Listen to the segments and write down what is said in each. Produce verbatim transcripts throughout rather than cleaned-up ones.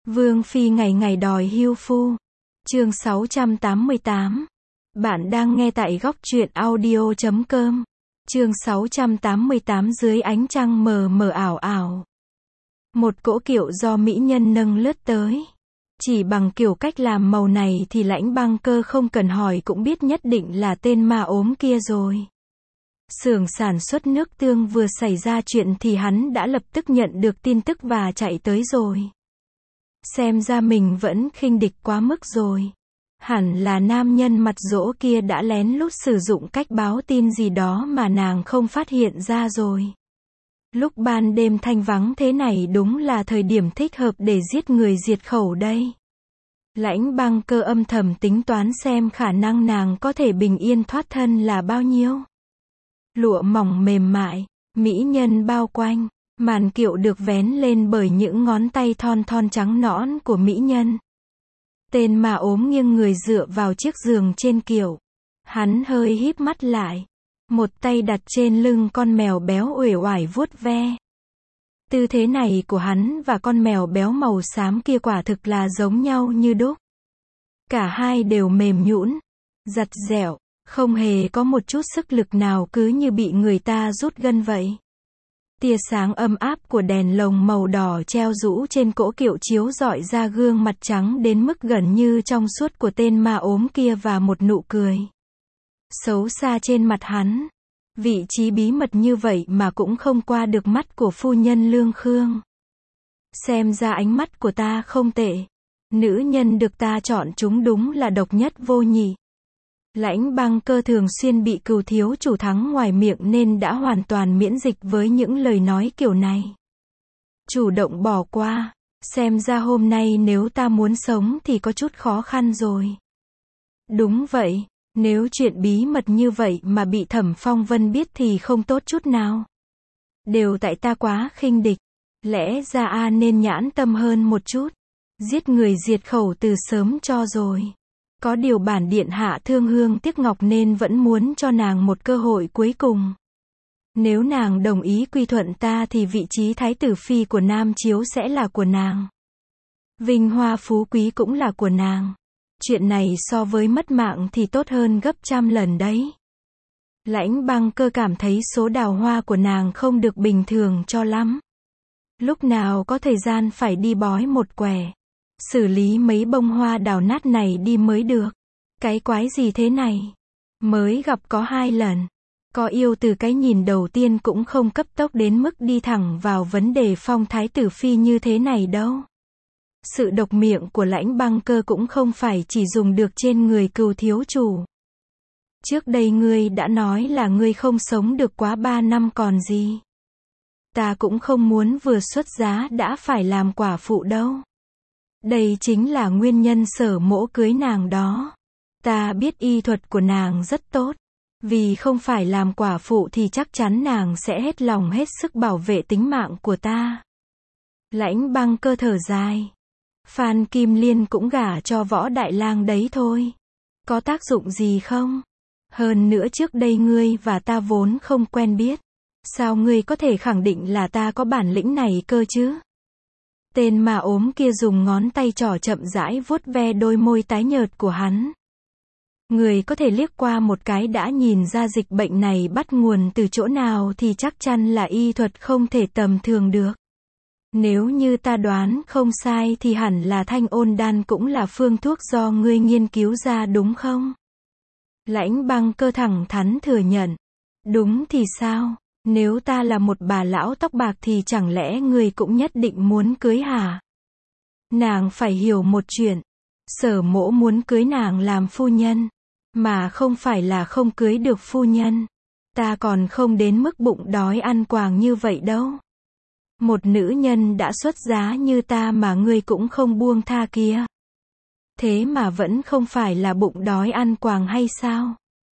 Vương phi ngày ngày đòi hưu phu. Chương sáu trăm tám mươi tám. Bạn đang nghe tại góc truyện audio chấm com. Chương sáu trăm tám mươi tám dưới ánh trăng mờ mờ ảo ảo. Một cỗ kiệu do mỹ nhân nâng lướt tới. Chỉ bằng kiểu cách làm màu này thì Lãnh Băng Cơ không cần hỏi cũng biết nhất định là tên ma ốm kia rồi. Xưởng sản xuất nước tương vừa xảy ra chuyện thì hắn đã lập tức nhận được tin tức và chạy tới rồi. Xem ra mình vẫn khinh địch quá mức rồi. Hẳn là nam nhân mặt dỗ kia đã lén lút sử dụng cách báo tin gì đó mà nàng không phát hiện ra rồi. Lúc ban đêm thanh vắng thế này đúng là thời điểm thích hợp để giết người diệt khẩu đây. Lãnh Băng Cơ âm thầm tính toán xem khả năng nàng có thể bình yên thoát thân là bao nhiêu. Lụa mỏng mềm mại, mỹ nhân bao quanh, màn kiệu được vén lên bởi những ngón tay thon thon trắng nõn của mỹ nhân. Tên ma ốm nghiêng người dựa vào chiếc giường trên kiệu. Hắn hơi híp mắt lại. Một tay đặt trên lưng con mèo béo uể oải vuốt ve. Tư thế này của hắn và con mèo béo màu xám kia quả thực là giống nhau như đúc. Cả hai đều mềm nhũn, giặt dẻo, không hề có một chút sức lực nào, cứ như bị người ta rút gân vậy. Tia sáng ấm áp của đèn lồng màu đỏ treo rũ trên cỗ kiệu chiếu rọi ra gương mặt trắng đến mức gần như trong suốt của tên ma ốm kia và một nụ cười xấu xa trên mặt hắn. Vị trí bí mật như vậy mà cũng không qua được mắt của phu nhân Lương Khương. Xem ra ánh mắt của ta không tệ. Nữ nhân được ta chọn chúng đúng là độc nhất vô nhị. Lãnh Băng Cơ thường xuyên bị cừu thiếu chủ thắng ngoài miệng nên đã hoàn toàn miễn dịch với những lời nói kiểu này. Chủ động bỏ qua. Xem ra hôm nay nếu ta muốn sống thì có chút khó khăn rồi. Đúng vậy. Nếu chuyện bí mật như vậy mà bị Thẩm Phong Vân biết thì không tốt chút nào. Đều tại ta quá khinh địch. Lẽ ra a nên nhãn tâm hơn một chút. Giết người diệt khẩu từ sớm cho rồi. Có điều bản điện hạ thương hương tiếc ngọc nên vẫn muốn cho nàng một cơ hội cuối cùng. Nếu nàng đồng ý quy thuận ta thì vị trí thái tử phi của Nam Chiếu sẽ là của nàng. Vinh hoa phú quý cũng là của nàng. Chuyện này so với mất mạng thì tốt hơn gấp trăm lần đấy. Lãnh Băng Cơ cảm thấy số đào hoa của nàng không được bình thường cho lắm. Lúc nào có thời gian phải đi bói một quẻ. Xử lý mấy bông hoa đào nát này đi mới được. Cái quái gì thế này? Mới gặp có hai lần. Có yêu từ cái nhìn đầu tiên cũng không cấp tốc đến mức đi thẳng vào vấn đề phong thái tử phi như thế này đâu. Sự độc miệng của Lãnh Băng Cơ cũng không phải chỉ dùng được trên người cừu thiếu chủ. Trước đây ngươi đã nói là ngươi không sống được quá ba năm còn gì. Ta cũng không muốn vừa xuất giá đã phải làm quả phụ đâu. Đây chính là nguyên nhân Sở Mỗ cưới nàng đó. Ta biết y thuật của nàng rất tốt. Vì không phải làm quả phụ thì chắc chắn nàng sẽ hết lòng hết sức bảo vệ tính mạng của ta. Lãnh Băng Cơ thở dài. Phan Kim Liên cũng gả cho Võ Đại Lang đấy thôi. Có tác dụng gì không? Hơn nữa trước đây ngươi và ta vốn không quen biết. Sao ngươi có thể khẳng định là ta có bản lĩnh này cơ chứ? Tên ma ốm kia dùng ngón tay trỏ chậm rãi vuốt ve đôi môi tái nhợt của hắn. Người có thể liếc qua một cái đã nhìn ra dịch bệnh này bắt nguồn từ chỗ nào thì chắc chắn là y thuật không thể tầm thường được. Nếu như ta đoán không sai thì hẳn là Thanh Ôn Đan cũng là phương thuốc do ngươi nghiên cứu ra đúng không? Lãnh Băng Cơ thẳng thắn thừa nhận. Đúng thì sao? Nếu ta là một bà lão tóc bạc thì chẳng lẽ ngươi cũng nhất định muốn cưới hả? Nàng phải hiểu một chuyện. Sở Mỗ muốn cưới nàng làm phu nhân. Mà không phải là không cưới được phu nhân. Ta còn không đến mức bụng đói ăn quàng như vậy đâu. Một nữ nhân đã xuất giá như ta mà ngươi cũng không buông tha kia. Thế mà vẫn không phải là bụng đói ăn quàng hay sao?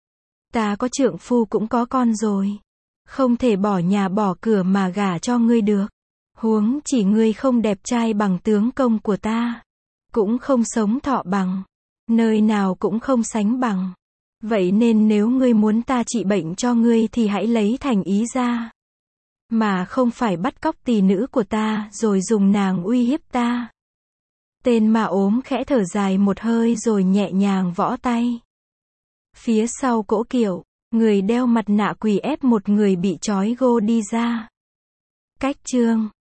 Ta có trượng phu cũng có con rồi. Không thể bỏ nhà bỏ cửa mà gả cho ngươi được. Huống chỉ ngươi không đẹp trai bằng tướng công của ta. Cũng không sống thọ bằng. Nơi nào cũng không sánh bằng. Vậy nên nếu ngươi muốn ta trị bệnh cho ngươi thì hãy lấy thành ý ra. Mà không phải bắt cóc tỳ nữ của ta rồi dùng nàng uy hiếp ta. Tên ma ốm khẽ thở dài một hơi rồi nhẹ nhàng võ tay. Phía sau cỗ kiệu, người đeo mặt nạ quỷ ép một người bị trói gô đi ra. Cách chương